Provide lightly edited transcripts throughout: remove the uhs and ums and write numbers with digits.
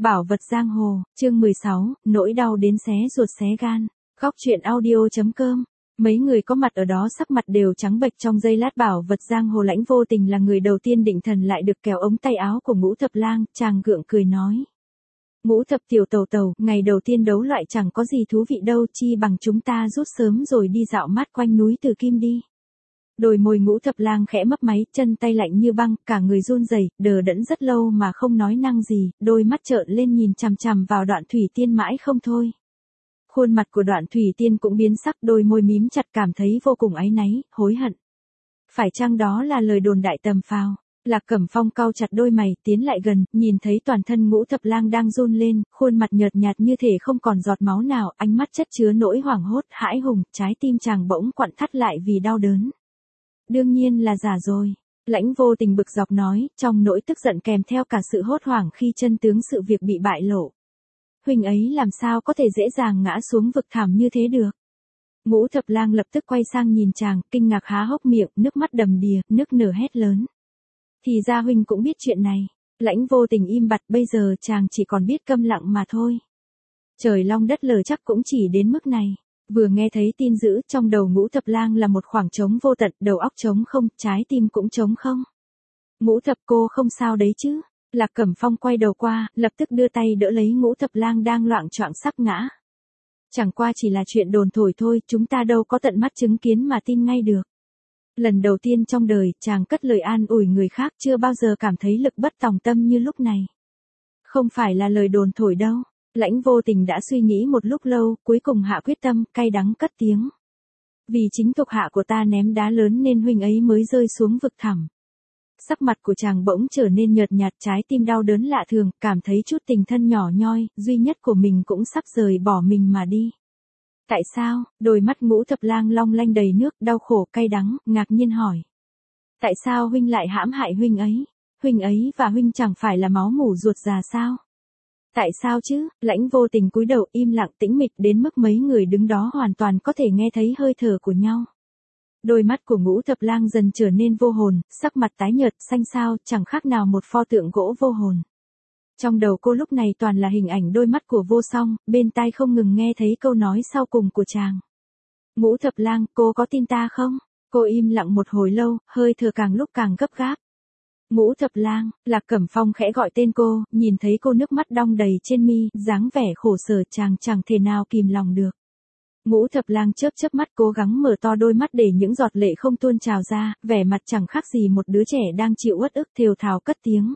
Bảo vật giang hồ, chương 16, nỗi đau đến xé ruột xé gan. Góc truyện audio.com. Mấy người có mặt ở đó sắc mặt đều trắng bệch trong giây lát. Bảo vật giang hồ Lãnh Vô Tình là người đầu tiên định thần lại được kéo ống tay áo của Ngũ Thập Lang, chàng gượng cười nói. Ngũ Thập tiểu tàu tàu, ngày đầu tiên đấu loại chẳng có gì thú vị đâu, chi bằng chúng ta rút sớm rồi đi dạo mát quanh núi Từ Kim đi. Đôi môi Ngũ Thập Lang khẽ mấp máy, chân tay lạnh như băng, cả người run rẩy, đờ đẫn rất lâu mà không nói năng gì, đôi mắt trợn lên nhìn chằm chằm vào Đoạn Thủy Tiên mãi không thôi. Khuôn mặt của Đoạn Thủy Tiên cũng biến sắc, đôi môi mím chặt, cảm thấy vô cùng áy náy, hối hận. Phải chăng đó là lời đồn đại tầm phào? Lạc Cẩm Phong cau chặt đôi mày, tiến lại gần, nhìn thấy toàn thân Ngũ Thập Lang đang run lên, khuôn mặt nhợt nhạt như thể không còn giọt máu nào, ánh mắt chất chứa nỗi hoảng hốt, hãi hùng, trái tim chàng bỗng quặn thắt lại vì đau đớn. Đương nhiên là giả rồi. Lãnh Vô Tình bực dọc nói, trong nỗi tức giận kèm theo cả sự hốt hoảng khi chân tướng sự việc bị bại lộ. Huynh ấy làm sao có thể dễ dàng ngã xuống vực thẳm như thế được? Ngũ Thập Lang lập tức quay sang nhìn chàng, kinh ngạc há hốc miệng, nước mắt đầm đìa, nức nở hét lớn. Thì ra huynh cũng biết chuyện này. Lãnh Vô Tình im bặt, bây giờ chàng chỉ còn biết câm lặng mà thôi. Trời long đất lở chắc cũng chỉ đến mức này. Vừa nghe thấy tin dữ, trong đầu Ngũ Thập Lang là một khoảng trống vô tận, đầu óc trống không, trái tim cũng trống không. Ngũ Thập cô không sao đấy chứ? Lạc Cẩm Phong quay đầu qua, lập tức đưa tay đỡ lấy Ngũ Thập Lang đang loạng choạng sắp ngã. Chẳng qua chỉ là chuyện đồn thổi thôi, chúng ta đâu có tận mắt chứng kiến mà tin ngay được. Lần đầu tiên trong đời, chàng cất lời an ủi người khác, chưa bao giờ cảm thấy lực bất tòng tâm như lúc này. Không phải là lời đồn thổi đâu. Lãnh Vô Tình đã suy nghĩ một lúc lâu, cuối cùng hạ quyết tâm, cay đắng cất tiếng. Vì chính thuộc hạ của ta ném đá lớn nên huynh ấy mới rơi xuống vực thẳm. Sắc mặt của chàng bỗng trở nên nhợt nhạt, trái tim đau đớn lạ thường, cảm thấy chút tình thân nhỏ nhoi, duy nhất của mình cũng sắp rời bỏ mình mà đi. Tại sao? Đôi mắt Ngũ Thập Lang long lanh đầy nước, đau khổ cay đắng, ngạc nhiên hỏi. Tại sao huynh lại hãm hại huynh ấy? Huynh ấy và huynh chẳng phải là máu mủ ruột già sao? Tại sao chứ? Lãnh Vô Tình cúi đầu im lặng tĩnh mịch đến mức mấy người đứng đó hoàn toàn có thể nghe thấy hơi thở của nhau. Đôi mắt của Ngũ Thập Lang dần trở nên vô hồn, sắc mặt tái nhợt, xanh xao, chẳng khác nào một pho tượng gỗ vô hồn. Trong đầu cô lúc này toàn là hình ảnh đôi mắt của Vô Song, bên tai không ngừng nghe thấy câu nói sau cùng của chàng. Ngũ Thập Lang, cô có tin ta không? Cô im lặng một hồi lâu, hơi thở càng lúc càng gấp gáp. Ngũ Thập Lang, Lạc Cẩm Phong khẽ gọi tên cô, nhìn thấy cô nước mắt đong đầy trên mi, dáng vẻ khổ sở, chàng chẳng thể nào kìm lòng được. Ngũ Thập Lang chớp chớp mắt, cố gắng mở to đôi mắt để những giọt lệ không tuôn trào ra, vẻ mặt chẳng khác gì một đứa trẻ đang chịu uất ức, thều thào cất tiếng.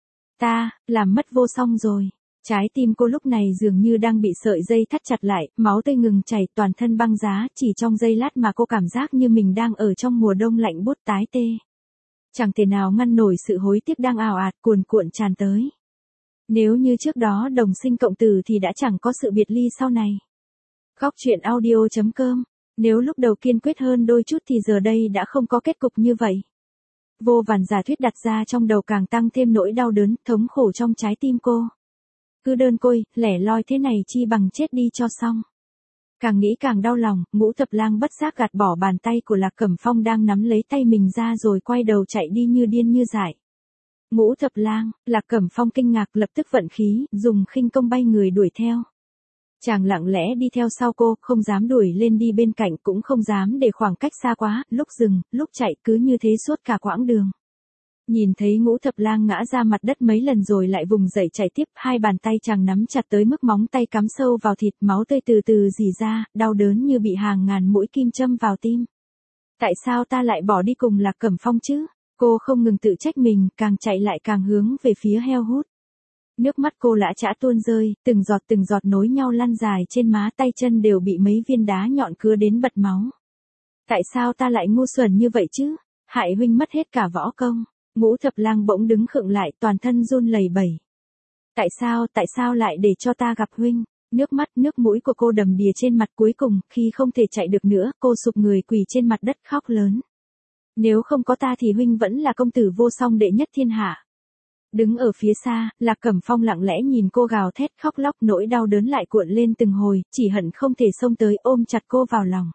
Ta, làm mất Vô Song rồi. Trái tim cô lúc này dường như đang bị sợi dây thắt chặt lại, máu tươi ngừng chảy, toàn thân băng giá, chỉ trong giây lát mà cô cảm giác như mình đang ở trong mùa đông lạnh buốt tái tê. Chẳng thể nào ngăn nổi sự hối tiếc đang ào ạt cuồn cuộn tràn tới. Nếu như trước đó đồng sinh cộng tử thì đã chẳng có sự biệt ly sau này. Góc truyện audio.com. Nếu lúc đầu kiên quyết hơn đôi chút thì giờ đây đã không có kết cục như vậy. Vô vàn giả thuyết đặt ra trong đầu càng tăng thêm nỗi đau đớn, thống khổ trong trái tim cô. Cứ đơn côi, lẻ loi thế này chi bằng chết đi cho xong. Càng nghĩ càng đau lòng, Ngũ Thập Lang bất giác gạt bỏ bàn tay của Lạc Cẩm Phong đang nắm lấy tay mình ra rồi quay đầu chạy đi như điên như dại. Ngũ Thập Lang, Lạc Cẩm Phong kinh ngạc lập tức vận khí, dùng khinh công bay người đuổi theo. Chàng lặng lẽ đi theo sau cô, không dám đuổi lên đi bên cạnh, cũng không dám để khoảng cách xa quá, lúc dừng, lúc chạy cứ như thế suốt cả quãng đường. Nhìn thấy Ngũ Thập Lang ngã ra mặt đất mấy lần rồi lại vùng dậy chạy tiếp, hai bàn tay chàng nắm chặt tới mức móng tay cắm sâu vào thịt, máu tươi từ từ rỉ ra, đau đớn như bị hàng ngàn mũi kim châm vào tim. Tại sao ta lại bỏ đi cùng Lạc Cẩm Phong chứ? Cô không ngừng tự trách mình, càng chạy lại càng hướng về phía heo hút. Nước mắt cô lã chã tuôn rơi, từng giọt nối nhau lăn dài trên má, tay chân đều bị mấy viên đá nhọn cứa đến bật máu. Tại sao ta lại ngu xuẩn như vậy chứ? Hại huynh mất hết cả võ công. Ngũ Thập Lang bỗng đứng khựng lại, toàn thân run lẩy bẩy. Tại sao lại để cho ta gặp huynh? Nước mắt, nước mũi của cô đầm đìa trên mặt, cuối cùng, khi không thể chạy được nữa, cô sụp người quỳ trên mặt đất khóc lớn. Nếu không có ta thì huynh vẫn là công tử Vô Song đệ nhất thiên hạ. Đứng ở phía xa, Lạc Cẩm Phong lặng lẽ nhìn cô gào thét khóc lóc, nỗi đau đớn lại cuộn lên từng hồi, chỉ hận không thể xông tới ôm chặt cô vào lòng.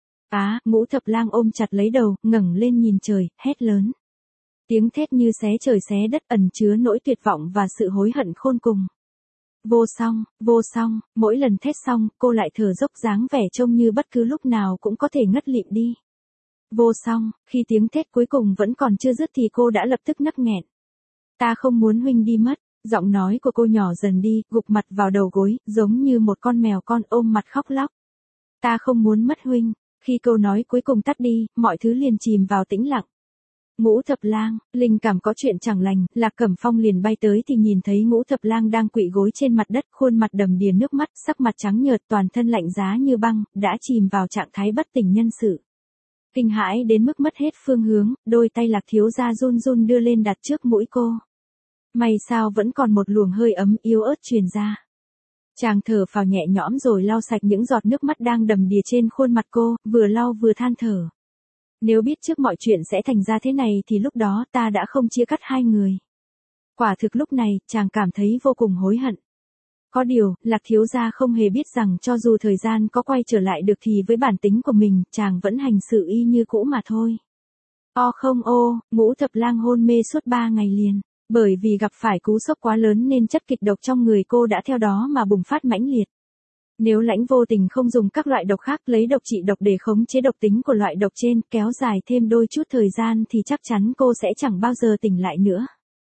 Ngũ Thập Lang ôm chặt lấy đầu, ngẩng lên nhìn trời, hét lớn. Tiếng thét như xé trời xé đất, ẩn chứa nỗi tuyệt vọng và sự hối hận khôn cùng. Vô song, mỗi lần thét xong, cô lại thở dốc dáng vẻ trông như bất cứ lúc nào cũng có thể ngất lịm đi. Vô song, khi tiếng thét cuối cùng vẫn còn chưa dứt thì cô đã lập tức nấc nghẹn. Ta không muốn huynh đi mất, giọng nói của cô nhỏ dần đi, gục mặt vào đầu gối, giống như một con mèo con ôm mặt khóc lóc. Ta không muốn mất huynh, khi câu nói cuối cùng tắt đi, mọi thứ liền chìm vào tĩnh lặng. Ngũ Thập Lang, linh cảm có chuyện chẳng lành, Lạc Cẩm Phong liền bay tới thì nhìn thấy Ngũ Thập Lang đang quỵ gối trên mặt đất, khuôn mặt đầm đìa nước mắt, sắc mặt trắng nhợt, toàn thân lạnh giá như băng, đã chìm vào trạng thái bất tỉnh nhân sự. Kinh hãi đến mức mất hết phương hướng, đôi tay Lạc thiếu gia run run đưa lên đặt trước mũi cô. May sao vẫn còn một luồng hơi ấm yếu ớt truyền ra. Chàng thở phào nhẹ nhõm rồi lau sạch những giọt nước mắt đang đầm đìa trên khuôn mặt cô, vừa lau vừa than thở. Nếu biết trước mọi chuyện sẽ thành ra thế này thì lúc đó ta đã không chia cắt hai người. Quả thực lúc này, chàng cảm thấy vô cùng hối hận. Có điều, Lạc thiếu gia không hề biết rằng cho dù thời gian có quay trở lại được thì với bản tính của mình, chàng vẫn hành sự y như cũ mà thôi. Không Ngũ Thập Lang hôn mê suốt 3 ngày liền. Bởi vì gặp phải cú sốc quá lớn nên chất kịch độc trong người cô đã theo đó mà bùng phát mãnh liệt. Nếu Lãnh Vô Tình không dùng các loại độc khác lấy độc trị độc để khống chế độc tính của loại độc trên, kéo dài thêm đôi chút thời gian thì chắc chắn cô sẽ chẳng bao giờ tỉnh lại nữa.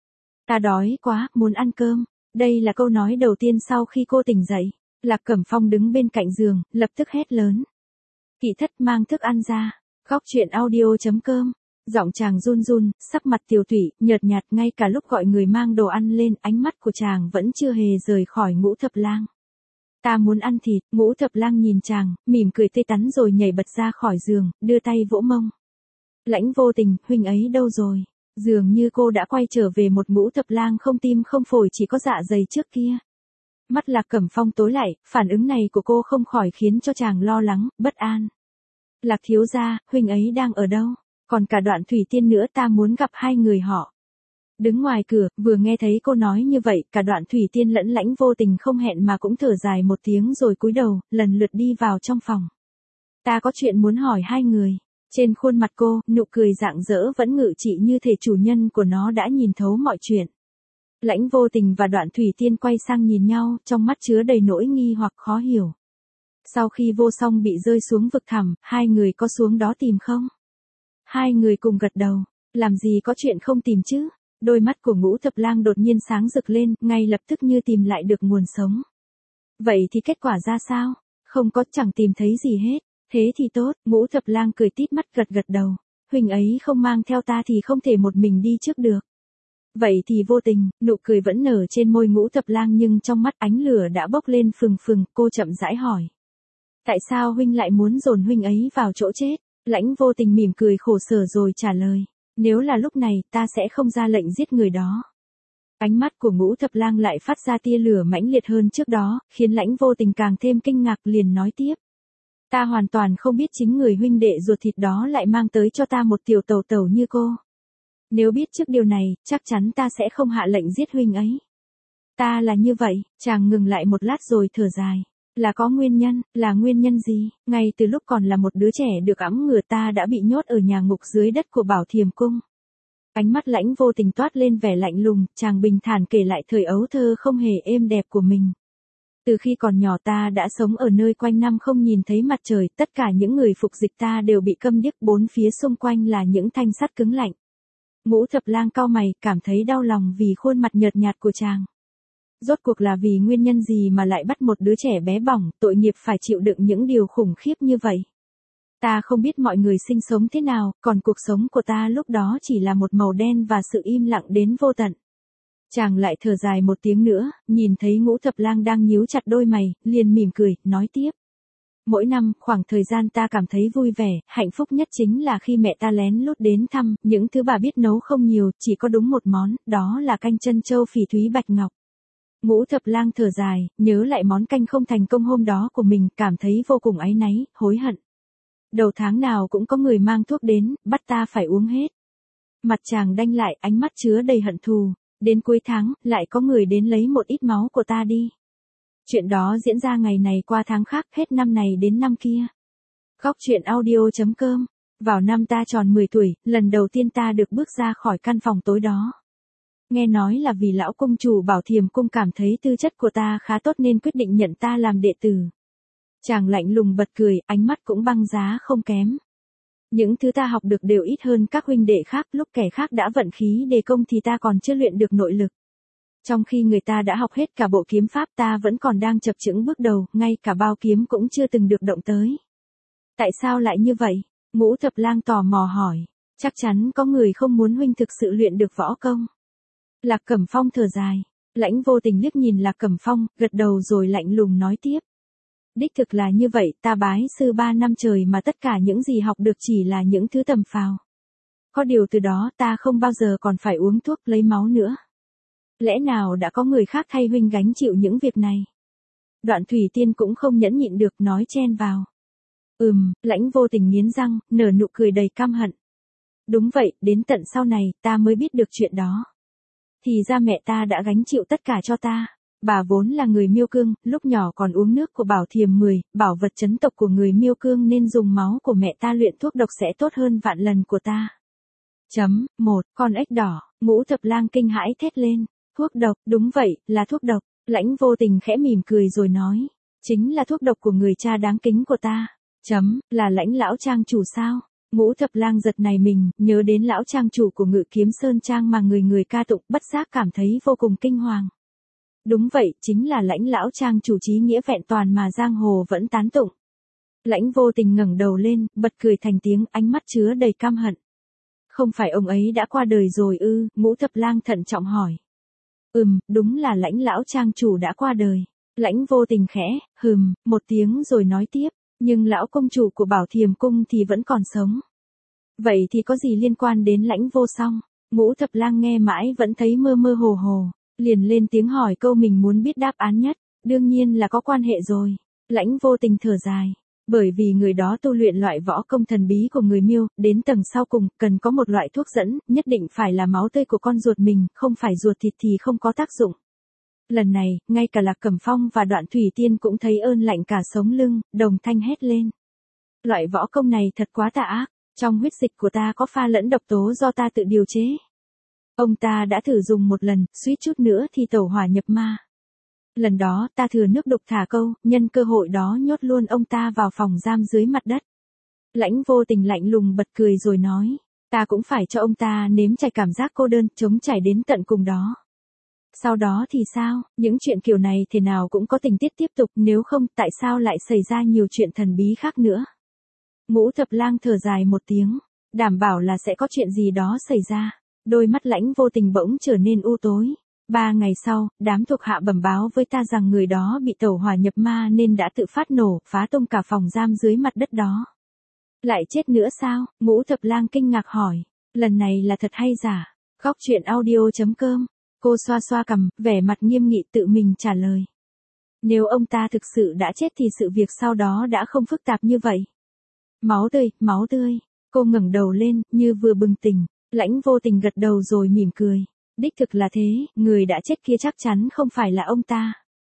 Ta đói quá, muốn ăn cơm. Đây là câu nói đầu tiên sau khi cô tỉnh dậy. Lạc Cẩm Phong đứng bên cạnh giường, lập tức hét lớn. Kỵ thất mang thức ăn ra. Góc truyện audio.com. Giọng chàng run run, sắc mặt tiều tụy, nhợt nhạt, ngay cả lúc gọi người mang đồ ăn lên, ánh mắt của chàng vẫn chưa hề rời khỏi Ngũ Thập Lang. Ta muốn ăn thịt. Ngũ Thập Lang nhìn chàng, mỉm cười tươi tắn rồi nhảy bật ra khỏi giường, đưa tay vỗ mông. Lãnh Vô Tình, huynh ấy đâu rồi? Dường như cô đã quay trở về một Ngũ Thập Lang không tim không phổi, chỉ có dạ dày trước kia. Mắt Lạc Cẩm Phong tối lại, phản ứng này của cô không khỏi khiến cho chàng lo lắng, bất an. Lạc thiếu gia, huynh ấy đang ở đâu? Còn cả Đoạn Thủy Tiên nữa, ta muốn gặp hai người họ. Đứng ngoài cửa, vừa nghe thấy cô nói như vậy, cả Đoạn Thủy Tiên lẫn Lãnh Vô Tình không hẹn mà cũng thở dài một tiếng rồi cúi đầu, lần lượt đi vào trong phòng. Ta có chuyện muốn hỏi hai người. Trên khuôn mặt cô, nụ cười rạng rỡ vẫn ngự trị như thể chủ nhân của nó đã nhìn thấu mọi chuyện. Lãnh Vô Tình và Đoạn Thủy Tiên quay sang nhìn nhau, trong mắt chứa đầy nỗi nghi hoặc khó hiểu. Sau khi Vô Song bị rơi xuống vực thẳm, hai người có xuống đó tìm không? Hai người cùng gật đầu. Làm gì có chuyện không tìm chứ? Đôi mắt của Ngũ Thập Lang đột nhiên sáng rực lên, ngay lập tức như tìm lại được nguồn sống. Vậy thì kết quả ra sao? Không có, chẳng tìm thấy gì hết. Thế thì tốt. Ngũ Thập Lang cười tít mắt gật gật đầu. Huynh ấy không mang theo ta thì không thể một mình đi trước được. Vậy thì Vô Tình, nụ cười vẫn nở trên môi Ngũ Thập Lang nhưng trong mắt ánh lửa đã bốc lên phừng phừng, cô chậm rãi hỏi. Tại sao huynh lại muốn dồn huynh ấy vào chỗ chết? Lãnh Vô Tình mỉm cười khổ sở rồi trả lời. Nếu là lúc này, ta sẽ không ra lệnh giết người đó. Ánh mắt của Ngũ Thập Lang lại phát ra tia lửa mãnh liệt hơn trước đó, khiến Lãnh Vô Tình càng thêm kinh ngạc, liền nói tiếp. Ta hoàn toàn không biết chính người huynh đệ ruột thịt đó lại mang tới cho ta một tiểu tẩu tẩu như cô. Nếu biết trước điều này, chắc chắn ta sẽ không hạ lệnh giết huynh ấy. Ta là như vậy. Chàng ngừng lại một lát rồi thở dài. Là có nguyên nhân. Là nguyên nhân gì? Ngay từ lúc còn là một đứa trẻ được ẵm ngửa, ta đã bị nhốt ở nhà ngục dưới đất của Bảo Thiềm Cung. Ánh mắt Lãnh Vô Tình toát lên vẻ lạnh lùng, chàng bình thản kể lại thời ấu thơ không hề êm đẹp của mình. Từ khi còn nhỏ ta đã sống ở nơi quanh năm không nhìn thấy mặt trời, tất cả những người phục dịch ta đều bị câm điếc, bốn phía xung quanh là những thanh sắt cứng lạnh. Ngũ Thập Lang cau mày, cảm thấy đau lòng vì khuôn mặt nhợt nhạt của chàng. Rốt cuộc là vì nguyên nhân gì mà lại bắt một đứa trẻ bé bỏng, tội nghiệp phải chịu đựng những điều khủng khiếp như vậy? Ta không biết mọi người sinh sống thế nào, còn cuộc sống của ta lúc đó chỉ là một màu đen và sự im lặng đến vô tận. Chàng lại thở dài một tiếng nữa, nhìn thấy Ngũ Thập Lang đang nhíu chặt đôi mày, liền mỉm cười, nói tiếp. Mỗi năm, khoảng thời gian ta cảm thấy vui vẻ, hạnh phúc nhất chính là khi mẹ ta lén lút đến thăm, những thứ bà biết nấu không nhiều, chỉ có đúng một món, đó là canh chân trâu phỉ thúy bạch ngọc. Ngũ Thập Lang thở dài, nhớ lại món canh không thành công hôm đó của mình, cảm thấy vô cùng áy náy, hối hận. Đầu tháng nào cũng có người mang thuốc đến, bắt ta phải uống hết. Mặt chàng đanh lại, ánh mắt chứa đầy hận thù. Đến cuối tháng, lại có người đến lấy một ít máu của ta đi. Chuyện đó diễn ra ngày này qua tháng khác, hết năm này đến năm kia. Góc truyện audio.com. Vào năm ta tròn 10 tuổi, lần đầu tiên ta được bước ra khỏi căn phòng tối đó. Nghe nói là vì lão cung chủ Bảo Thiềm cung cảm thấy tư chất của ta khá tốt nên quyết định nhận ta làm đệ tử. Chàng lạnh lùng bật cười, ánh mắt cũng băng giá không kém. Những thứ ta học được đều ít hơn các huynh đệ khác, lúc kẻ khác đã vận khí đề công thì ta còn chưa luyện được nội lực. Trong khi người ta đã học hết cả bộ kiếm pháp, ta vẫn còn đang chập chững bước đầu, ngay cả bao kiếm cũng chưa từng được động tới. Tại sao lại như vậy? Ngũ Thập Lang tò mò hỏi. Chắc chắn có người không muốn huynh thực sự luyện được võ công. Lạc Cẩm Phong thở dài. Lãnh Vô Tình liếc nhìn Lạc Cẩm Phong, gật đầu rồi lạnh lùng nói tiếp. Đích thực là như vậy, ta bái sư 3 năm trời mà tất cả những gì học được chỉ là những thứ tầm phào. Có điều từ đó ta không bao giờ còn phải uống thuốc lấy máu nữa. Lẽ nào đã có người khác thay huynh gánh chịu những việc này? Đoạn Thủy Tiên cũng không nhẫn nhịn được nói chen vào. Lãnh Vô Tình nghiến răng, nở nụ cười đầy căm hận. Đúng vậy, đến tận sau này ta mới biết được chuyện đó. Thì ra mẹ ta đã gánh chịu tất cả cho ta. Bà vốn là người Miêu Cương, lúc nhỏ còn uống nước của Bảo Thiềm 10, bảo vật trấn tộc của người Miêu Cương nên dùng máu của mẹ ta luyện thuốc độc sẽ tốt hơn vạn lần của ta. 1. Con ếch đỏ, Ngũ Thập Lang kinh hãi thét lên. Thuốc độc, đúng vậy, là thuốc độc. Lãnh Vô Tình khẽ mỉm cười rồi nói. Chính là thuốc độc của người cha đáng kính của ta. Là Lãnh lão trang chủ sao? Ngũ Thập Lang giật nảy mình, nhớ đến lão trang chủ của Ngự Kiếm Sơn Trang mà người người ca tụng, bất giác cảm thấy vô cùng kinh hoàng. Đúng vậy, chính là Lãnh lão trang chủ trí nghĩa vẹn toàn mà giang hồ vẫn tán tụng. Lãnh Vô Tình ngẩng đầu lên, bật cười thành tiếng, ánh mắt chứa đầy căm hận. Không phải ông ấy đã qua đời rồi ư? Ngũ Thập Lang thận trọng hỏi. Đúng là Lãnh lão trang chủ đã qua đời. Lãnh Vô Tình khẽ, một tiếng rồi nói tiếp, nhưng lão công chủ của Bảo Thiềm cung thì vẫn còn sống. Vậy thì có gì liên quan đến Lãnh Vô Song? Ngũ Thập Lang nghe mãi vẫn thấy mơ mơ hồ hồ, liền lên tiếng hỏi câu mình muốn biết đáp án nhất. Đương nhiên là có quan hệ rồi. Lãnh Vô Tình thở dài. Bởi vì người đó tu luyện loại võ công thần bí của người Miêu, đến tầng sau cùng, cần có một loại thuốc dẫn, nhất định phải là máu tươi của con ruột mình, không phải ruột thịt thì không có tác dụng. Lần này, ngay cả Lạc Cẩm Phong và Đoạn Thủy Tiên cũng thấy ơn lạnh cả sống lưng, đồng thanh hét lên. Loại võ công này thật quá tà ác, trong huyết dịch của ta có pha lẫn độc tố do ta tự điều chế. Ông ta đã thử dùng một lần, suýt chút nữa thì tẩu hỏa nhập ma. Lần đó ta thừa nước đục thả câu, nhân cơ hội đó nhốt luôn ông ta vào phòng giam dưới mặt đất. Lãnh Vô Tình lạnh lùng bật cười rồi nói, ta cũng phải cho ông ta nếm trải cảm giác cô đơn, chống trải đến tận cùng đó. Sau đó thì sao, những chuyện kiểu này thế nào cũng có tình tiết tiếp tục, nếu không tại sao lại xảy ra nhiều chuyện thần bí khác nữa. Ngũ Thập Lang thở dài một tiếng, đảm bảo là sẽ có chuyện gì đó xảy ra. Đôi mắt Lãnh Vô Tình bỗng trở nên u tối. 3 ngày sau, đám thuộc hạ bẩm báo với ta rằng người đó bị tẩu hỏa nhập ma nên đã tự phát nổ, phá tung cả phòng giam dưới mặt đất đó. Lại chết nữa sao? Ngũ Thập Lang kinh ngạc hỏi. Lần này là thật hay giả? Góc truyện audio.com. Cô xoa xoa cằm, vẻ mặt nghiêm nghị tự mình trả lời. Nếu ông ta thực sự đã chết thì sự việc sau đó đã không phức tạp như vậy. Máu tươi, máu tươi. Cô ngẩng đầu lên, như vừa bừng tỉnh. Lãnh Vô Tình gật đầu rồi mỉm cười. Đích thực là thế, người đã chết kia chắc chắn không phải là ông ta.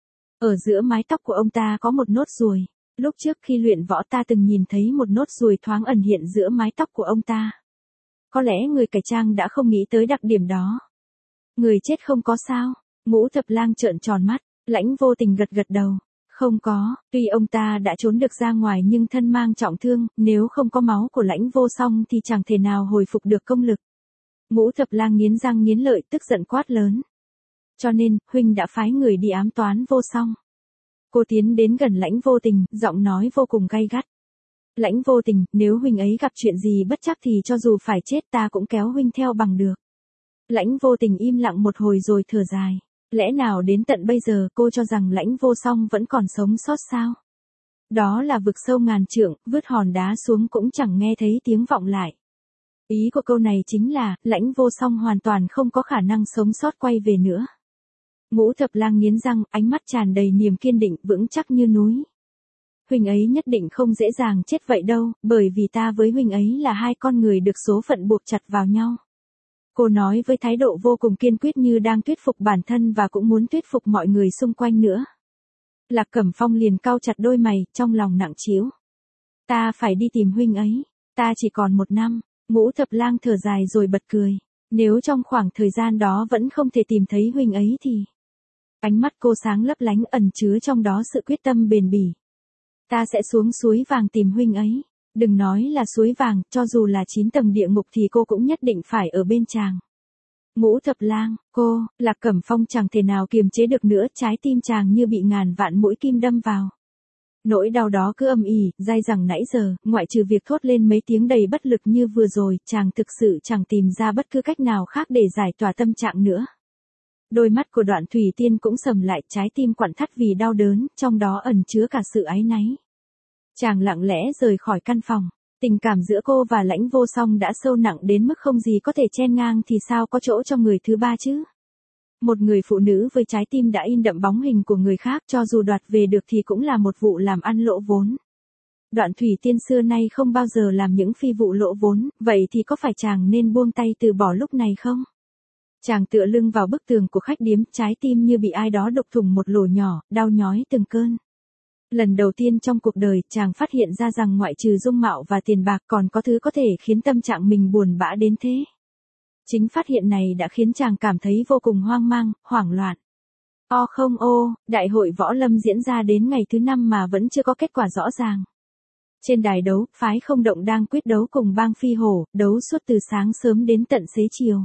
Ở giữa mái tóc của ông ta có một nốt ruồi. Lúc trước khi luyện võ ta từng nhìn thấy một nốt ruồi thoáng ẩn hiện giữa mái tóc của ông ta. Có lẽ người cải trang đã không nghĩ tới đặc điểm đó. Người chết không có sao? Ngũ Thập Lang trợn tròn mắt, Lãnh Vô Tình gật gật đầu. Không có, tuy ông ta đã trốn được ra ngoài nhưng thân mang trọng thương, nếu không có máu của Lãnh Vô Song thì chẳng thể nào hồi phục được công lực. Ngũ Thập Lang nghiến răng nghiến lợi tức giận quát lớn. Cho nên, huynh đã phái người đi ám toán Vô Song. Cô tiến đến gần Lãnh Vô Tình, giọng nói vô cùng gay gắt. Lãnh Vô Tình, nếu huynh ấy gặp chuyện gì bất trắc thì cho dù phải chết ta cũng kéo huynh theo bằng được. Lãnh Vô Tình im lặng một hồi rồi thở dài. Lẽ nào đến tận bây giờ cô cho rằng Lãnh Vô Song vẫn còn sống sót sao? Đó là vực sâu ngàn trượng, vứt hòn đá xuống cũng chẳng nghe thấy tiếng vọng lại. Ý của câu này chính là, Lãnh Vô Song hoàn toàn không có khả năng sống sót quay về nữa. Ngũ Thập Lang nghiến răng, ánh mắt tràn đầy niềm kiên định, vững chắc như núi. Huynh ấy nhất định không dễ dàng chết vậy đâu, bởi vì ta với huynh ấy là hai con người được số phận buộc chặt vào nhau. Cô nói với thái độ vô cùng kiên quyết như đang thuyết phục bản thân và cũng muốn thuyết phục mọi người xung quanh nữa. Lạc Cẩm Phong liền cau chặt đôi mày, trong lòng nặng trĩu. Ta phải đi tìm huynh ấy, ta chỉ còn 1 năm. Ngũ Thập Lang thở dài rồi bật cười. Nếu trong khoảng thời gian đó vẫn không thể tìm thấy huynh ấy thì... Ánh mắt cô sáng lấp lánh ẩn chứa trong đó sự quyết tâm bền bỉ. Ta sẽ xuống suối vàng tìm huynh ấy. Đừng nói là suối vàng, cho dù là 9 tầng địa ngục thì cô cũng nhất định phải ở bên chàng. Ngũ thập lang, cô, Lạc Cẩm Phong chẳng thể nào kiềm chế được nữa, trái tim chàng như bị ngàn vạn mũi kim đâm vào. Nỗi đau đó cứ âm ỉ, dai dẳng nãy giờ, ngoại trừ việc thốt lên mấy tiếng đầy bất lực như vừa rồi, chàng thực sự chẳng tìm ra bất cứ cách nào khác để giải tỏa tâm trạng nữa. Đôi mắt của Đoạn Thủy Tiên cũng sầm lại, trái tim quặn thắt vì đau đớn, trong đó ẩn chứa cả sự áy náy. Chàng lặng lẽ rời khỏi căn phòng. Tình cảm giữa cô và Lãnh Vô Song đã sâu nặng đến mức không gì có thể chen ngang thì sao có chỗ cho người thứ ba chứ? Một người phụ nữ với trái tim đã in đậm bóng hình của người khác, cho dù đoạt về được thì cũng là một vụ làm ăn lỗ vốn. Đoạn Thủy Tiên xưa nay không bao giờ làm những phi vụ lỗ vốn, vậy thì có phải chàng nên buông tay từ bỏ lúc này không? Chàng tựa lưng vào bức tường của khách điếm, trái tim như bị ai đó đục thủng một lỗ nhỏ, đau nhói từng cơn. Lần đầu tiên trong cuộc đời, chàng phát hiện ra rằng ngoại trừ dung mạo và tiền bạc còn có thứ có thể khiến tâm trạng mình buồn bã đến thế. Chính phát hiện này đã khiến chàng cảm thấy vô cùng hoang mang, hoảng loạn. Không, đại hội võ lâm diễn ra đến ngày thứ 5 mà vẫn chưa có kết quả rõ ràng. Trên đài đấu, phái Không Động đang quyết đấu cùng bang Phi Hổ, đấu suốt từ sáng sớm đến tận xế chiều.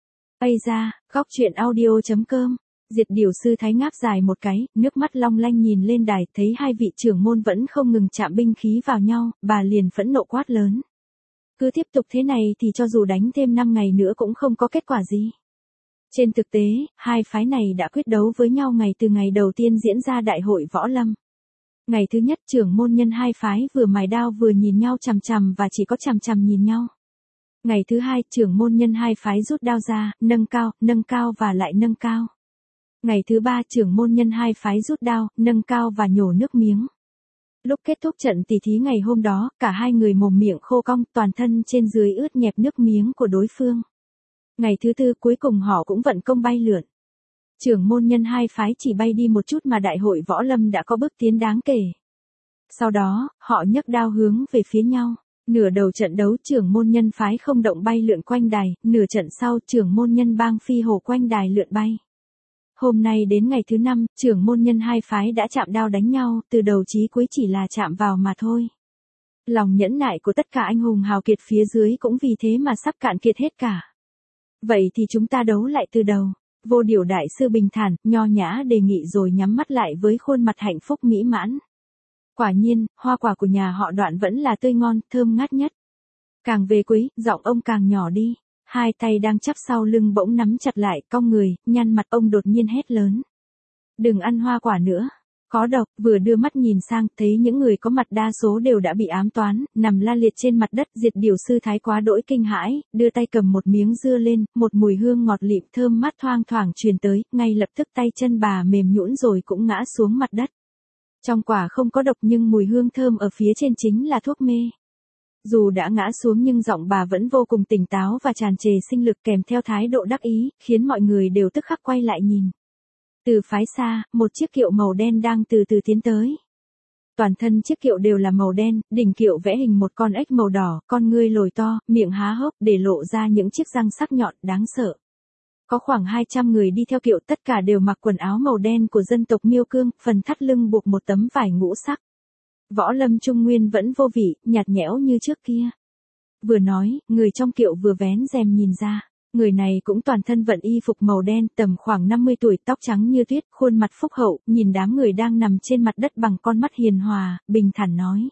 Ây da, góc truyện audio.com. Diệt Điểu Sư Thái ngáp dài một cái, nước mắt long lanh nhìn lên đài, thấy hai vị trưởng môn vẫn không ngừng chạm binh khí vào nhau, bà liền phẫn nộ quát lớn. Cứ tiếp tục thế này thì cho dù đánh thêm 5 ngày nữa cũng không có kết quả gì. Trên thực tế, hai phái này đã quyết đấu với nhau từ ngày đầu tiên diễn ra đại hội võ lâm. Ngày thứ nhất trưởng môn nhân hai phái vừa mài đao vừa nhìn nhau chằm chằm và chỉ có chằm chằm nhìn nhau. Ngày thứ hai trưởng môn nhân hai phái rút đao ra, nâng cao và lại nâng cao. Ngày thứ ba trưởng môn nhân hai phái rút đao, nâng cao và nhổ nước miếng. Lúc kết thúc trận tỷ thí ngày hôm đó, cả hai người mồm miệng khô cong, toàn thân trên dưới ướt nhẹp nước miếng của đối phương. Ngày thứ tư cuối cùng họ cũng vận công bay lượn. Trưởng môn nhân hai phái chỉ bay đi một chút mà đại hội võ lâm đã có bước tiến đáng kể. Sau đó, họ nhấc đao hướng về phía nhau. Nửa đầu trận đấu trưởng môn nhân phái Không Động bay lượn quanh đài, nửa trận sau trưởng môn nhân bang Phi Hổ quanh đài lượn bay. Hôm nay đến ngày thứ 5, trưởng môn nhân hai phái đã chạm đao đánh nhau, từ đầu chí cuối chỉ là chạm vào mà thôi. Lòng nhẫn nại của tất cả anh hùng hào kiệt phía dưới cũng vì thế mà sắp cạn kiệt hết cả. Vậy thì chúng ta đấu lại từ đầu. Vô Điểu đại sư bình thản, nho nhã đề nghị rồi nhắm mắt lại với khuôn mặt hạnh phúc mỹ mãn. Quả nhiên, hoa quả của nhà họ Đoạn vẫn là tươi ngon, thơm ngát nhất. Càng về cuối, giọng ông càng nhỏ đi. Hai tay đang chắp sau lưng bỗng nắm chặt lại, cong người, nhăn mặt, ông đột nhiên hét lớn. Đừng ăn hoa quả nữa. Có độc. Vừa đưa mắt nhìn sang, thấy những người có mặt đa số đều đã bị ám toán, nằm la liệt trên mặt đất. Diệt Điểu Sư Thái quá đỗi kinh hãi, đưa tay cầm một miếng dưa lên, một mùi hương ngọt lịm thơm mát thoang thoảng truyền tới, ngay lập tức tay chân bà mềm nhũn rồi cũng ngã xuống mặt đất. Trong quả không có độc nhưng mùi hương thơm ở phía trên chính là thuốc mê. Dù đã ngã xuống nhưng giọng bà vẫn vô cùng tỉnh táo và tràn trề sinh lực kèm theo thái độ đắc ý, khiến mọi người đều tức khắc quay lại nhìn. Từ phái xa, một chiếc kiệu màu đen đang từ từ tiến tới. Toàn thân chiếc kiệu đều là màu đen, đỉnh kiệu vẽ hình một con ếch màu đỏ, con ngươi lồi to, miệng há hốc để lộ ra những chiếc răng sắc nhọn đáng sợ. Có khoảng 200 người đi theo kiệu, tất cả đều mặc quần áo màu đen của dân tộc Miêu Cương, phần thắt lưng buộc một tấm vải ngũ sắc. Võ lâm Trung Nguyên vẫn vô vị, nhạt nhẽo như trước kia. Vừa nói, người trong kiệu vừa vén rèm nhìn ra. Người này cũng toàn thân vận y phục màu đen, tầm khoảng 50 tuổi, tóc trắng như tuyết, khuôn mặt phúc hậu, nhìn đám người đang nằm trên mặt đất bằng con mắt hiền hòa, bình thản nói.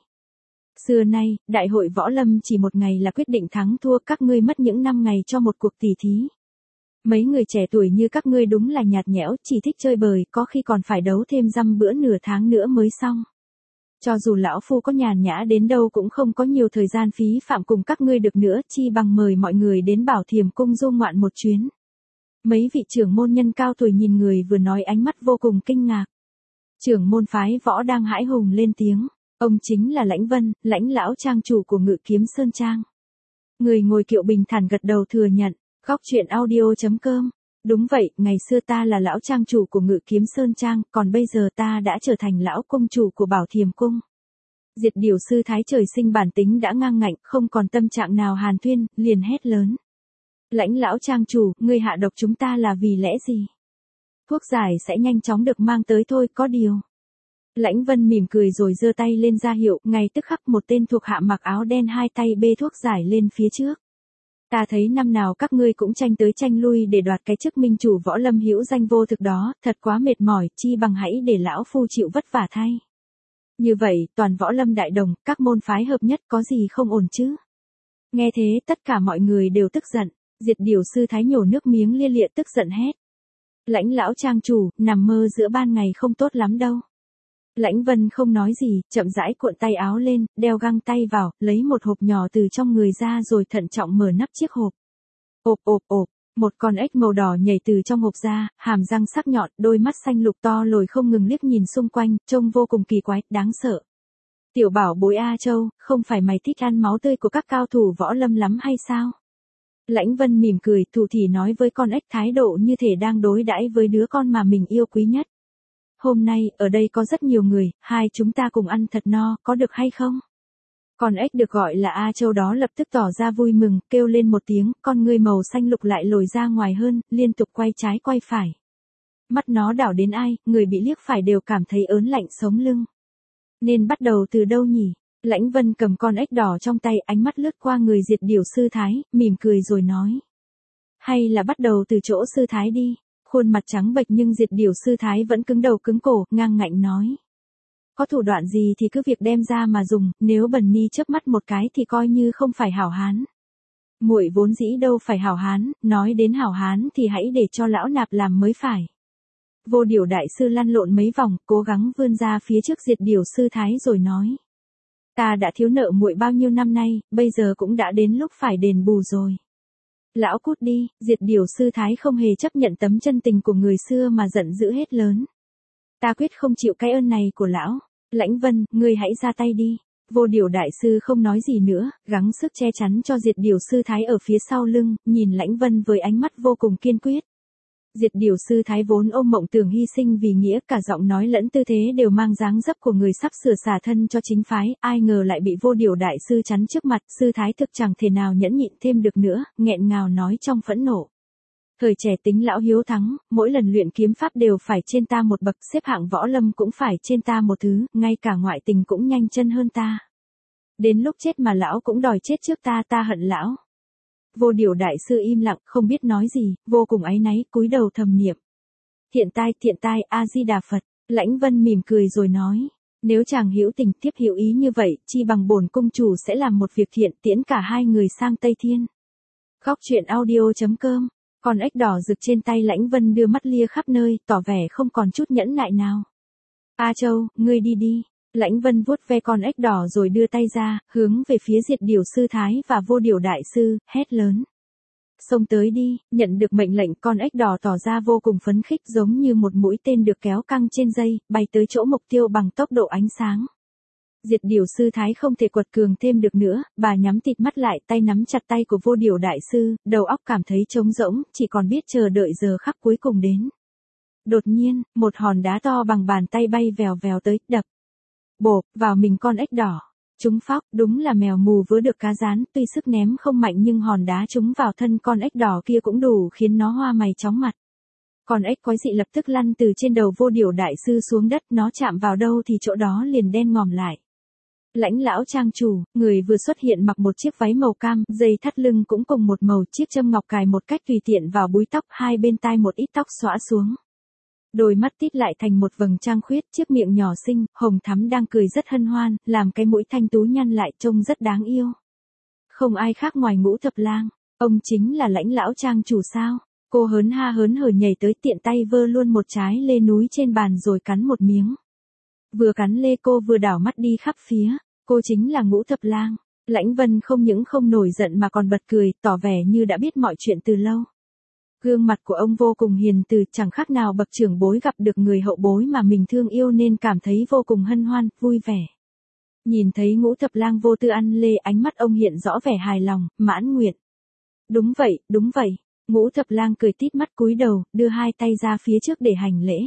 Xưa nay, đại hội võ lâm chỉ một ngày là quyết định thắng thua, các ngươi mất những 5 ngày cho một cuộc tỷ thí. Mấy người trẻ tuổi như các ngươi đúng là nhạt nhẽo, chỉ thích chơi bời, có khi còn phải đấu thêm dăm bữa nửa tháng nữa mới xong. Cho dù lão phu có nhàn nhã đến đâu cũng không có nhiều thời gian phí phạm cùng các ngươi được nữa, chi bằng mời mọi người đến Bảo Thiềm cung du ngoạn một chuyến. Mấy vị trưởng môn nhân cao tuổi nhìn người vừa nói ánh mắt vô cùng kinh ngạc. Trưởng môn phái võ đang hãi hùng lên tiếng, ông chính là Lãnh Vân, Lãnh lão trang chủ của Ngự Kiếm Sơn Trang. Người ngồi kiệu bình thản gật đầu thừa nhận, góc truyện audio.com. Đúng vậy, ngày xưa ta là lão trang chủ của Ngự Kiếm Sơn Trang, còn bây giờ ta đã trở thành lão cung chủ của Bảo Thiềm cung. Diệt Điểu Sư Thái trời sinh bản tính đã ngang ngạnh, không còn tâm trạng nào hàn thuyên, liền hét lớn. Lãnh lão trang chủ, ngươi hạ độc chúng ta là vì lẽ gì? Thuốc giải sẽ nhanh chóng được mang tới thôi, có điều. Lãnh Vân mỉm cười rồi giơ tay lên ra hiệu, ngay tức khắc một tên thuộc hạ mặc áo đen hai tay bê thuốc giải lên phía trước. Ta thấy năm nào các ngươi cũng tranh tới tranh lui để đoạt cái chức minh chủ võ lâm hữu danh vô thực đó, thật quá mệt mỏi, chi bằng hãy để lão phu chịu vất vả thay. Như vậy, toàn võ lâm đại đồng, các môn phái hợp nhất có gì không ổn chứ? Nghe thế tất cả mọi người đều tức giận, Diệt Điểu sư thái nhổ nước miếng lia lịa tức giận hét. Lãnh lão trang chủ, nằm mơ giữa ban ngày không tốt lắm đâu. Lãnh Vân không nói gì, chậm rãi cuộn tay áo lên, đeo găng tay vào, lấy một hộp nhỏ từ trong người ra rồi thận trọng mở nắp chiếc hộp. Ộp ộp ộp, một con ếch màu đỏ nhảy từ trong hộp ra, hàm răng sắc nhọn, đôi mắt xanh lục to lồi không ngừng liếc nhìn xung quanh, trông vô cùng kỳ quái, đáng sợ. Tiểu bảo bối A Châu, không phải mày thích ăn máu tươi của các cao thủ võ lâm lắm hay sao? Lãnh Vân mỉm cười, thủ thỉ nói với con ếch thái độ như thể đang đối đãi với đứa con mà mình yêu quý nhất. Hôm nay, ở đây có rất nhiều người, hai chúng ta cùng ăn thật no, có được hay không? Con ếch được gọi là A Châu đó lập tức tỏ ra vui mừng, kêu lên một tiếng, con ngươi màu xanh lục lại lồi ra ngoài hơn, liên tục quay trái quay phải. Mắt nó đảo đến ai, người bị liếc phải đều cảm thấy ớn lạnh sống lưng. Nên bắt đầu từ đâu nhỉ? Lãnh Vân cầm con ếch đỏ trong tay, ánh mắt lướt qua người Diệt Điểu sư thái, mỉm cười rồi nói. Hay là bắt đầu từ chỗ sư thái đi. Khuôn mặt trắng bệch nhưng Diệt Điểu sư thái vẫn cứng đầu cứng cổ, ngang ngạnh nói. Có thủ đoạn gì thì cứ việc đem ra mà dùng, nếu bần ni chớp mắt một cái thì coi như không phải hảo hán. Muội vốn dĩ đâu phải hảo hán, nói đến hảo hán thì hãy để cho lão nạp làm mới phải. Vô Điểu đại sư lăn lộn mấy vòng, cố gắng vươn ra phía trước Diệt Điểu sư thái rồi nói. Ta đã thiếu nợ muội bao nhiêu năm nay, bây giờ cũng đã đến lúc phải đền bù rồi. Lão cút đi, Diệt Điểu sư thái không hề chấp nhận tấm chân tình của người xưa mà giận dữ hết lớn. Ta quyết không chịu cái ơn này của lão. Lãnh Vân, ngươi hãy ra tay đi. Vô Điểu đại sư không nói gì nữa, gắng sức che chắn cho Diệt Điểu sư thái ở phía sau lưng, nhìn Lãnh Vân với ánh mắt vô cùng kiên quyết. Diệt Điểu sư thái vốn ôm mộng tưởng hy sinh vì nghĩa, cả giọng nói lẫn tư thế đều mang dáng dấp của người sắp sửa xả thân cho chính phái, ai ngờ lại bị Vô Điểu đại sư chắn trước mặt, sư thái thực chẳng thể nào nhẫn nhịn thêm được nữa, nghẹn ngào nói trong phẫn nộ. Thời trẻ tính lão hiếu thắng, mỗi lần luyện kiếm pháp đều phải trên ta một bậc, xếp hạng võ lâm cũng phải trên ta một thứ, ngay cả ngoại tình cũng nhanh chân hơn ta. Đến lúc chết mà lão cũng đòi chết trước ta, ta hận lão. Vô Điểu đại sư im lặng, không biết nói gì, vô cùng áy náy, cúi đầu thầm niệm. Thiện tai, A-di-đà Phật. Lãnh Vân mỉm cười rồi nói. Nếu chàng hữu tình tiếp hữu ý như vậy, chi bằng bổn cung chủ sẽ làm một việc thiện tiễn cả hai người sang Tây Thiên. Góc truyện audio.com. Con ếch đỏ rực trên tay Lãnh Vân đưa mắt lia khắp nơi, tỏ vẻ không còn chút nhẫn nại nào. A Châu, ngươi đi đi. Lãnh Vân vuốt ve con ếch đỏ rồi đưa tay ra, hướng về phía Diệt Điểu sư thái và Vô Điểu đại sư, hét lớn. Xông tới đi, nhận được mệnh lệnh, con ếch đỏ tỏ ra vô cùng phấn khích, giống như một mũi tên được kéo căng trên dây, bay tới chỗ mục tiêu bằng tốc độ ánh sáng. Diệt Điểu sư thái không thể quật cường thêm được nữa, bà nhắm tịt mắt lại, tay nắm chặt tay của Vô Điểu đại sư, đầu óc cảm thấy trống rỗng, chỉ còn biết chờ đợi giờ khắc cuối cùng đến. Đột nhiên, một hòn đá to bằng bàn tay bay vèo vèo tới, đập bộp vào mình con ếch đỏ. Trúng phóc, đúng là mèo mù vớ được cá rán, tuy sức ném không mạnh nhưng hòn đá trúng vào thân con ếch đỏ kia cũng đủ khiến nó hoa mày chóng mặt. Con ếch quái dị lập tức lăn từ trên đầu Vô Điểu đại sư xuống đất, nó chạm vào đâu thì chỗ đó liền đen ngòm lại. Lãnh lão trang chủ, người vừa xuất hiện mặc một chiếc váy màu cam, dây thắt lưng cũng cùng một màu, chiếc châm ngọc cài một cách tùy tiện vào búi tóc, hai bên tai một ít tóc xõa xuống. Đôi mắt tít lại thành một vầng trăng khuyết, chiếc miệng nhỏ xinh, hồng thắm đang cười rất hân hoan, làm cái mũi thanh tú nhăn lại trông rất đáng yêu. Không ai khác ngoài Ngũ Thập Lang, ông chính là Lãnh lão trang chủ sao? Cô hớn hở nhảy tới, tiện tay vơ luôn một trái lê núi trên bàn rồi cắn một miếng. Vừa cắn lê cô vừa đảo mắt đi khắp phía, cô chính là Ngũ Thập Lang. Lãnh Vân không những không nổi giận mà còn bật cười, tỏ vẻ như đã biết mọi chuyện từ lâu. Gương mặt của ông vô cùng hiền từ, chẳng khác nào bậc trưởng bối gặp được người hậu bối mà mình thương yêu nên cảm thấy vô cùng hân hoan, vui vẻ. Nhìn thấy Ngũ Thập Lang vô tư ăn lê, ánh mắt ông hiện rõ vẻ hài lòng, mãn nguyện. Đúng vậy. Ngũ Thập Lang cười tít mắt cúi đầu, đưa hai tay ra phía trước để hành lễ.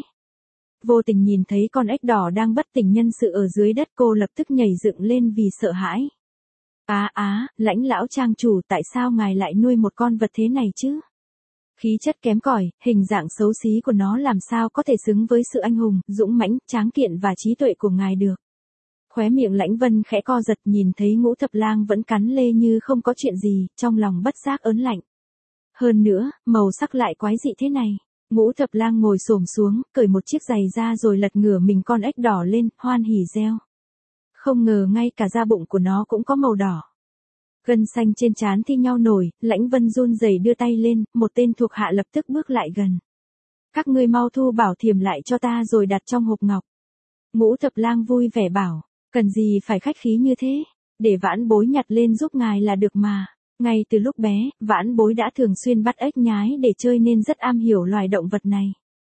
Vô tình nhìn thấy con ếch đỏ đang bất tỉnh nhân sự ở dưới đất, cô lập tức nhảy dựng lên vì sợ hãi. Lãnh lão trang chủ, tại sao ngài lại nuôi một con vật thế này chứ? Khí chất kém cỏi, hình dạng xấu xí của nó làm sao có thể xứng với sự anh hùng, dũng mãnh, tráng kiện và trí tuệ của ngài được. Khóe miệng Lãnh Vân khẽ co giật, nhìn thấy Ngũ Thập Lang vẫn cắn lê như không có chuyện gì, trong lòng bất giác ớn lạnh. Hơn nữa, màu sắc lại quái dị thế này. Ngũ Thập Lang ngồi xổm xuống, cởi một chiếc giày ra rồi lật ngửa mình con ếch đỏ lên, hoan hỉ reo. Không ngờ ngay cả da bụng của nó cũng có màu đỏ. Gân xanh trên trán thi nhau nổi, Lãnh Vân run rẩy đưa tay lên, một tên thuộc hạ lập tức bước lại gần. Các ngươi mau thu bảo thiềm lại cho ta rồi đặt trong hộp ngọc. Ngũ Thập Lang vui vẻ bảo, cần gì phải khách khí như thế, để vãn bối nhặt lên giúp ngài là được mà. Ngay từ lúc bé, vãn bối đã thường xuyên bắt ếch nhái để chơi nên rất am hiểu loài động vật này.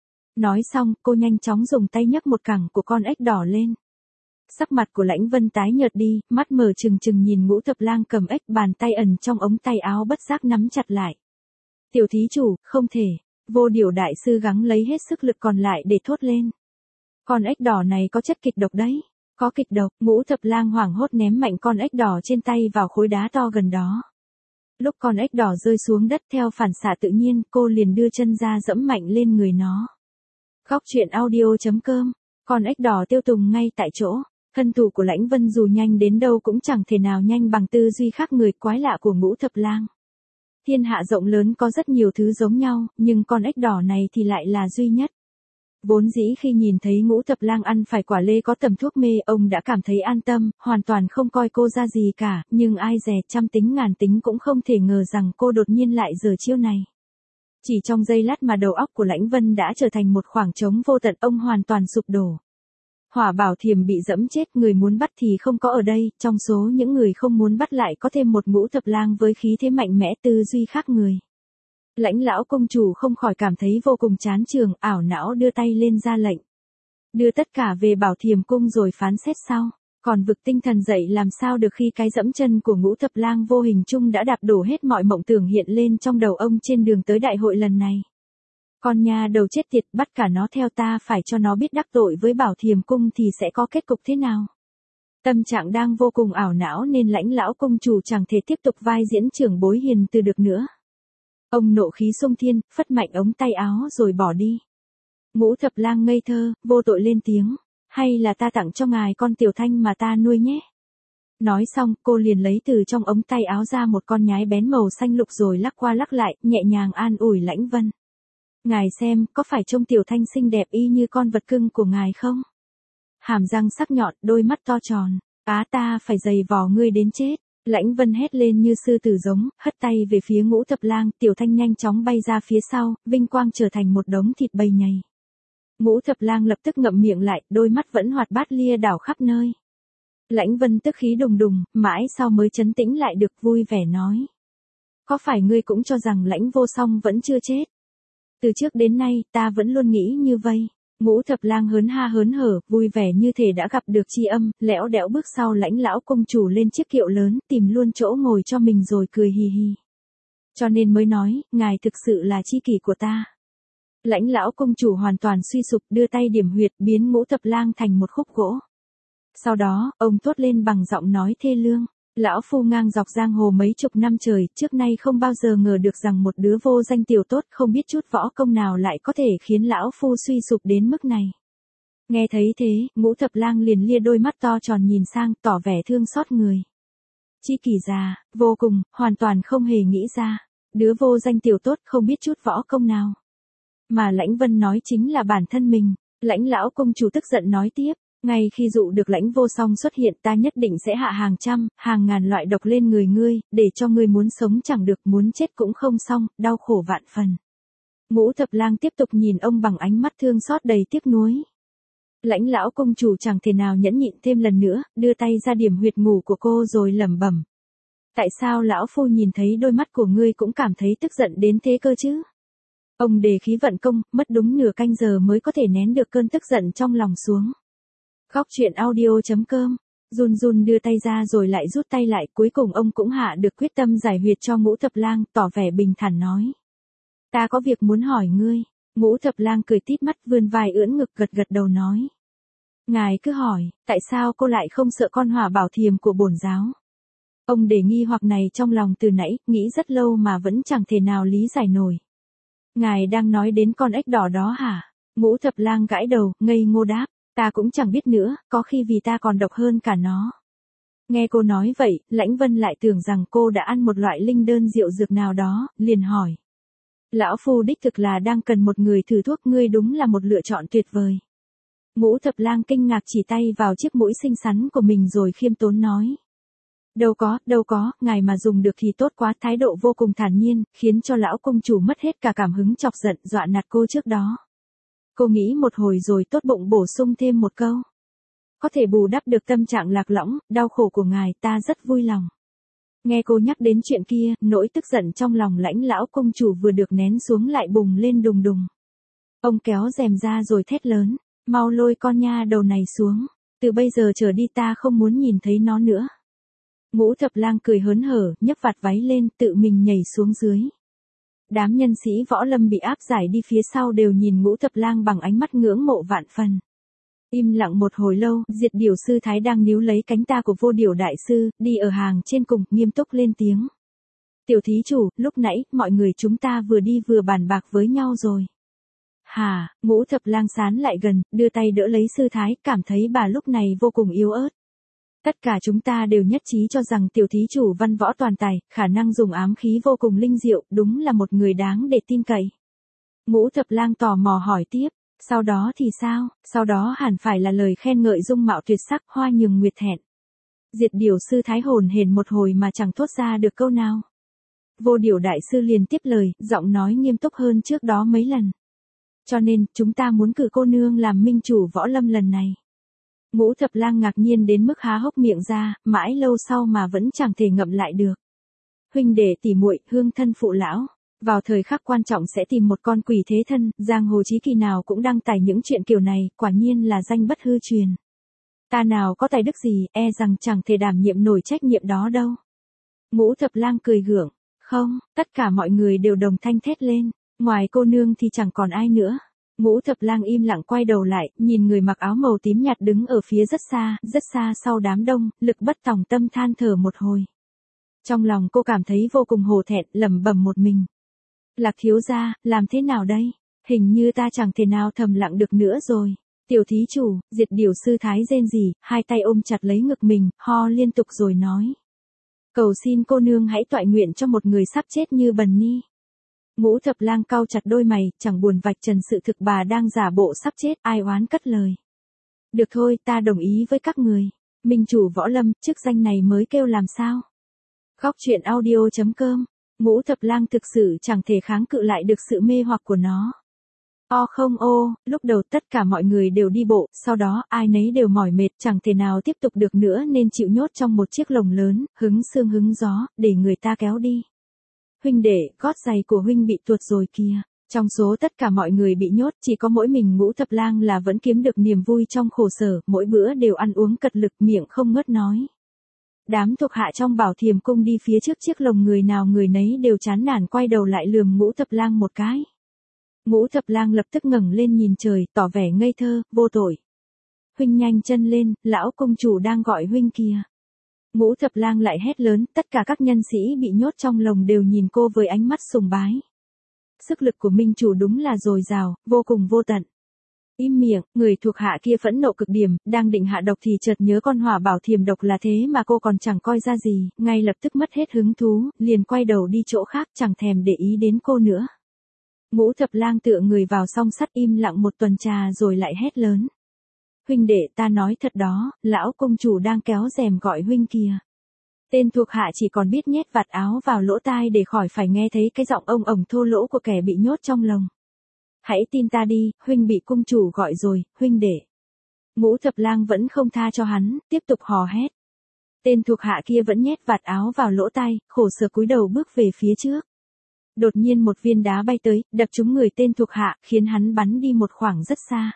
Nói xong, cô nhanh chóng dùng tay nhấc một cẳng của con ếch đỏ lên. Sắc mặt của Lãnh Vân tái nhợt đi, mắt mở trừng trừng nhìn Ngũ Thập Lang cầm ếch, bàn tay ẩn trong ống tay áo bất giác nắm chặt lại. Tiểu thí chủ, không thể. Vô Điểu đại sư gắng lấy hết sức lực còn lại để thốt lên. Con ếch đỏ này có chất kịch độc đấy. Có kịch độc. Ngũ Thập Lang hoảng hốt ném mạnh con ếch đỏ trên tay vào khối đá to gần đó. Lúc con ếch đỏ rơi xuống đất theo phản xạ tự nhiên, cô liền đưa chân ra dẫm mạnh lên người nó. Góc truyện audio.com. Con ếch đỏ tiêu tùng ngay tại chỗ. Thân thủ của Lãnh Vân dù nhanh đến đâu cũng chẳng thể nào nhanh bằng tư duy khác người quái lạ của Ngũ Thập Lang. Thiên hạ rộng lớn có rất nhiều thứ giống nhau, nhưng con ếch đỏ này thì lại là duy nhất. Vốn dĩ khi nhìn thấy Ngũ Thập Lang ăn phải quả lê có tầm thuốc mê, ông đã cảm thấy an tâm, hoàn toàn không coi cô ra gì cả, nhưng ai dè trăm tính ngàn tính cũng không thể ngờ rằng cô đột nhiên lại giở chiêu này. Chỉ trong giây lát mà đầu óc của Lãnh Vân đã trở thành một khoảng trống vô tận, ông hoàn toàn sụp đổ. Hỏa Bảo Thiềm bị dẫm chết, người muốn bắt thì không có ở đây, trong số những người không muốn bắt lại có thêm một Ngũ Thập Lang với khí thế mạnh mẽ, tư duy khác người. Lãnh lão công chủ không khỏi cảm thấy vô cùng chán chường, ảo não đưa tay lên ra lệnh. Đưa tất cả về Bảo Thiềm cung rồi phán xét sau. Còn vực tinh thần dậy làm sao được khi cái dẫm chân của Ngũ Thập Lang vô hình chung đã đạp đổ hết mọi mộng tưởng hiện lên trong đầu ông trên đường tới đại hội lần này. Con nha đầu chết tiệt, bắt cả nó theo ta, phải cho nó biết đắc tội với Bảo Thiềm cung thì sẽ có kết cục thế nào. Tâm trạng đang vô cùng ảo não nên Lãnh lão công chủ chẳng thể tiếp tục vai diễn trưởng bối hiền từ được nữa. Ông nộ khí xung thiên, phất mạnh ống tay áo rồi bỏ đi. Ngũ Thập Lang ngây thơ, vô tội lên tiếng, hay là ta tặng cho ngài con Tiểu Thanh mà ta nuôi nhé. Nói xong, cô liền lấy từ trong ống tay áo ra một con nhái bén màu xanh lục rồi lắc qua lắc lại, nhẹ nhàng an ủi Lãnh Vân. Ngài xem, có phải trông Tiểu Thanh xinh đẹp y như con vật cưng của ngài không? Hàm răng sắc nhọn, đôi mắt to tròn. Ta phải giày vò ngươi đến chết. Lãnh Vân hét lên như sư tử giống, hất tay về phía Ngũ Thập Lang, Tiểu Thanh nhanh chóng bay ra phía sau, vinh quang trở thành một đống thịt bầy nhầy. Ngũ Thập Lang lập tức ngậm miệng lại, đôi mắt vẫn hoạt bát lia đảo khắp nơi. Lãnh Vân tức khí đùng đùng, mãi sau mới trấn tĩnh lại được, vui vẻ nói. Có phải ngươi cũng cho rằng Lãnh Vô Song vẫn chưa chết? Từ trước đến nay, ta vẫn luôn nghĩ như vậy. Ngũ Thập Lang hớn ha hớn hở, vui vẻ như thể đã gặp được tri âm, lẽo đẽo bước sau Lãnh lão công chủ lên chiếc kiệu lớn, tìm luôn chỗ ngồi cho mình rồi cười hì hì. Cho nên mới nói, ngài thực sự là tri kỷ của ta. Lãnh lão công chủ hoàn toàn suy sụp, đưa tay điểm huyệt, biến Ngũ Thập Lang thành một khúc gỗ. Sau đó, ông thốt lên bằng giọng nói thê lương. Lão phu ngang dọc giang hồ mấy chục năm trời, trước nay không bao giờ ngờ được rằng một đứa vô danh tiểu tốt không biết chút võ công nào lại có thể khiến lão phu suy sụp đến mức này. Nghe thấy thế, Ngũ Thập Lang liền lia đôi mắt to tròn nhìn sang, tỏ vẻ thương xót người. Chi kỷ già, vô cùng, hoàn toàn không hề nghĩ ra. Đứa vô danh tiểu tốt không biết chút võ công nào. Mà Lãnh Vân nói chính là bản thân mình. Lãnh lão công chủ tức giận nói tiếp. Ngay khi dụ được Lãnh Vô Song xuất hiện, ta nhất định sẽ hạ hàng trăm, hàng ngàn loại độc lên người ngươi, để cho ngươi muốn sống chẳng được, muốn chết cũng không xong, đau khổ vạn phần. Ngũ Thập Lang tiếp tục nhìn ông bằng ánh mắt thương xót đầy tiếc nuối. Lãnh lão công chủ chẳng thể nào nhẫn nhịn thêm lần nữa, đưa tay ra điểm huyệt ngủ của cô rồi lẩm bẩm. Tại sao lão phu nhìn thấy đôi mắt của ngươi cũng cảm thấy tức giận đến thế cơ chứ? Ông đề khí vận công, mất đúng nửa canh giờ mới có thể nén được cơn tức giận trong lòng xuống. Góc truyện audio.com, run run đưa tay ra rồi lại rút tay lại, cuối cùng ông cũng hạ được quyết tâm giải huyệt cho Ngũ Thập Lang, tỏ vẻ bình thản nói. Ta có việc muốn hỏi ngươi. Ngũ Thập Lang cười tít mắt, vươn vai ưỡn ngực, gật gật đầu nói. Ngài cứ hỏi, tại sao cô lại không sợ con Hỏa Bảo Thiềm của bổn giáo? Ông để nghi hoặc này trong lòng từ nãy, nghĩ rất lâu mà vẫn chẳng thể nào lý giải nổi. Ngài đang nói đến con ếch đỏ đó hả? Ngũ Thập Lang gãi đầu, ngây ngô đáp, ta cũng chẳng biết nữa, có khi vì ta còn độc hơn cả nó. Nghe cô nói vậy, Lãnh Vân lại tưởng rằng cô đã ăn một loại linh đơn rượu dược nào đó, liền hỏi. Lão phu đích thực là đang cần một người thử thuốc, ngươi đúng là một lựa chọn tuyệt vời. Ngũ Thập Lang kinh ngạc chỉ tay vào chiếc mũi xinh xắn của mình rồi khiêm tốn nói. Đâu có, ngài mà dùng được thì tốt quá, thái độ vô cùng thản nhiên, khiến cho lão công chủ mất hết cả cảm hứng, chọc giận dọa nạt cô trước đó. Cô nghĩ một hồi rồi tốt bụng bổ sung thêm một câu. Có thể bù đắp được tâm trạng lạc lõng, đau khổ của ngài, ta rất vui lòng. Nghe cô nhắc đến chuyện kia, nỗi tức giận trong lòng Lãnh lão công chủ vừa được nén xuống lại bùng lên đùng đùng. Ông kéo rèm ra rồi thét lớn, mau lôi con nha đầu này xuống, từ bây giờ trở đi ta không muốn nhìn thấy nó nữa. Ngũ Thập Lang cười hớn hở, nhấc vạt váy lên, tự mình nhảy xuống dưới. Đám nhân sĩ võ lâm bị áp giải đi phía sau đều nhìn Ngũ Thập Lang bằng ánh mắt ngưỡng mộ vạn phần. Im lặng một hồi lâu, Diệt Điểu sư thái đang níu lấy cánh ta của Vô Điểu đại sư, đi ở hàng trên cùng, nghiêm túc lên tiếng. Tiểu thí chủ, lúc nãy, mọi người chúng ta vừa đi vừa bàn bạc với nhau rồi. Hả? Ngũ Thập Lang sán lại gần, đưa tay đỡ lấy sư thái, cảm thấy bà lúc này vô cùng yếu ớt. Tất cả chúng ta đều nhất trí cho rằng tiểu thí chủ văn võ toàn tài, khả năng dùng ám khí vô cùng linh diệu, đúng là một người đáng để tin cậy. Ngũ Thập Lang tò mò hỏi tiếp, sau đó thì sao? Sau đó hẳn phải là lời khen ngợi dung mạo tuyệt sắc, hoa nhường nguyệt thẹn. Diệt Điểu sư thái hồn hển một hồi mà chẳng thốt ra được câu nào. Vô Điểu đại sư liền tiếp lời, giọng nói nghiêm túc hơn trước đó mấy lần. Cho nên, chúng ta muốn cử cô nương làm minh chủ võ lâm lần này. Ngũ Thập Lang ngạc nhiên đến mức há hốc miệng ra, mãi lâu sau mà vẫn chẳng thể ngậm lại được. Huynh đệ tỷ muội, hương thân phụ lão, vào thời khắc quan trọng sẽ tìm một con quỷ thế thân, giang hồ chí kỳ nào cũng đăng tải những chuyện kiểu này, quả nhiên là danh bất hư truyền. Ta nào có tài đức gì, e rằng chẳng thể đảm nhiệm nổi trách nhiệm đó đâu. Ngũ Thập Lang cười gượng, không, tất cả mọi người đều đồng thanh thét lên, ngoài cô nương thì chẳng còn ai nữa. Ngũ Thập Lang im lặng quay đầu lại, nhìn người mặc áo màu tím nhạt đứng ở phía rất xa sau đám đông, lực bất tòng tâm than thở một hồi. Trong lòng cô cảm thấy vô cùng hổ thẹn, lẩm bẩm một mình. Lạc thiếu gia, làm thế nào đây? Hình như ta chẳng thể nào thầm lặng được nữa rồi. Tiểu thí chủ, Diệt Điểu sư thái rên rỉ, hai tay ôm chặt lấy ngực mình, ho liên tục rồi nói. Cầu xin cô nương hãy toại nguyện cho một người sắp chết như Bần Ni. Ngũ Thập Lang cau chặt đôi mày, chẳng buồn vạch trần sự thực bà đang giả bộ sắp chết, ai oán cất lời. Được thôi, ta đồng ý với các người. Minh chủ võ lâm, chức danh này mới kêu làm sao? Góc truyện audio.com. Ngũ Thập Lang thực sự chẳng thể kháng cự lại được sự mê hoặc của nó. Không lúc đầu tất cả mọi người đều đi bộ, sau đó ai nấy đều mỏi mệt, chẳng thể nào tiếp tục được nữa nên chịu nhốt trong một chiếc lồng lớn, hứng sương hứng gió, để người ta kéo đi. Huynh đệ, gót giày của huynh bị tuột rồi kìa. Trong số tất cả mọi người bị nhốt, chỉ có mỗi mình Ngũ Thập Lang là vẫn kiếm được niềm vui trong khổ sở, mỗi bữa đều ăn uống cật lực, miệng không ngớt nói. Đám thuộc hạ trong Bảo Thiềm cung đi phía trước chiếc lồng, người nào người nấy đều chán nản quay đầu lại lườm Ngũ Thập Lang một cái. Ngũ Thập Lang lập tức ngẩng lên nhìn trời, tỏ vẻ ngây thơ, vô tội. Huynh nhanh chân lên, lão công chủ đang gọi huynh kìa. Ngũ Thập Lang lại hét lớn, tất cả các nhân sĩ bị nhốt trong lồng đều nhìn cô với ánh mắt sùng bái. Sức lực của minh chủ đúng là dồi dào, vô cùng vô tận. Im miệng, người thuộc hạ kia phẫn nộ cực điểm, đang định hạ độc thì chợt nhớ con Hỏa Bảo Thiềm độc là thế mà cô còn chẳng coi ra gì, ngay lập tức mất hết hứng thú, liền quay đầu đi chỗ khác, chẳng thèm để ý đến cô nữa. Ngũ Thập Lang tựa người vào song sắt im lặng một tuần trà rồi lại hét lớn. Huynh đệ, ta nói thật đó, lão công chủ đang kéo rèm gọi huynh kìa. Tên thuộc hạ chỉ còn biết nhét vạt áo vào lỗ tai để khỏi phải nghe thấy cái giọng ông ổng thô lỗ của kẻ bị nhốt trong lồng. Hãy tin ta đi, huynh bị cung chủ gọi rồi, huynh đệ. Ngũ Thập Lang vẫn không tha cho hắn, tiếp tục hò hét. Tên thuộc hạ kia vẫn nhét vạt áo vào lỗ tai, khổ sở cúi đầu bước về phía trước. Đột nhiên một viên đá bay tới, đập trúng người tên thuộc hạ, khiến hắn bắn đi một khoảng rất xa.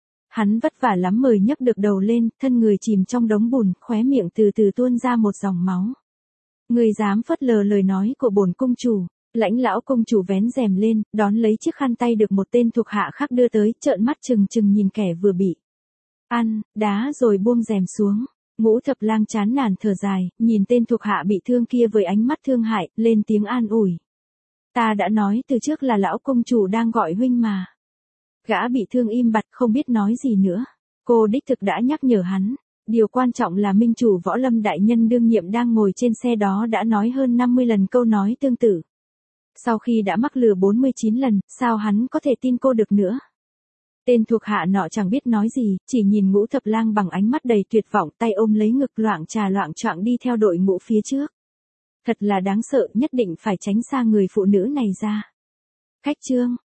Hắn vất vả lắm mới nhấc được đầu lên, thân người chìm trong đống bùn, khóe miệng từ từ tuôn ra một dòng máu. Người dám phớt lờ lời nói của bổn cung chủ. Lãnh lão công chủ vén rèm lên, đón lấy chiếc khăn tay được một tên thuộc hạ khác đưa tới, trợn mắt trừng trừng nhìn kẻ vừa bị ăn đá rồi buông rèm xuống. Ngũ Thập Lang chán nản thở dài, nhìn tên thuộc hạ bị thương kia với ánh mắt thương hại, lên tiếng an ủi. Ta đã nói từ trước là lão công chủ đang gọi huynh mà. Gã bị thương im bặt không biết nói gì nữa. Cô đích thực đã nhắc nhở hắn. Điều quan trọng là minh chủ Võ Lâm đại nhân đương nhiệm đang ngồi trên xe đó đã nói hơn 50 lần câu nói tương tự. Sau khi đã mắc lừa 49 lần, sao hắn có thể tin cô được nữa? Tên thuộc hạ nọ chẳng biết nói gì, chỉ nhìn Ngũ Thập Lang bằng ánh mắt đầy tuyệt vọng, tay ôm lấy ngực loạng choạng đi theo đội ngũ phía trước. Thật là đáng sợ, nhất định phải tránh xa người phụ nữ này ra. Khách Trương,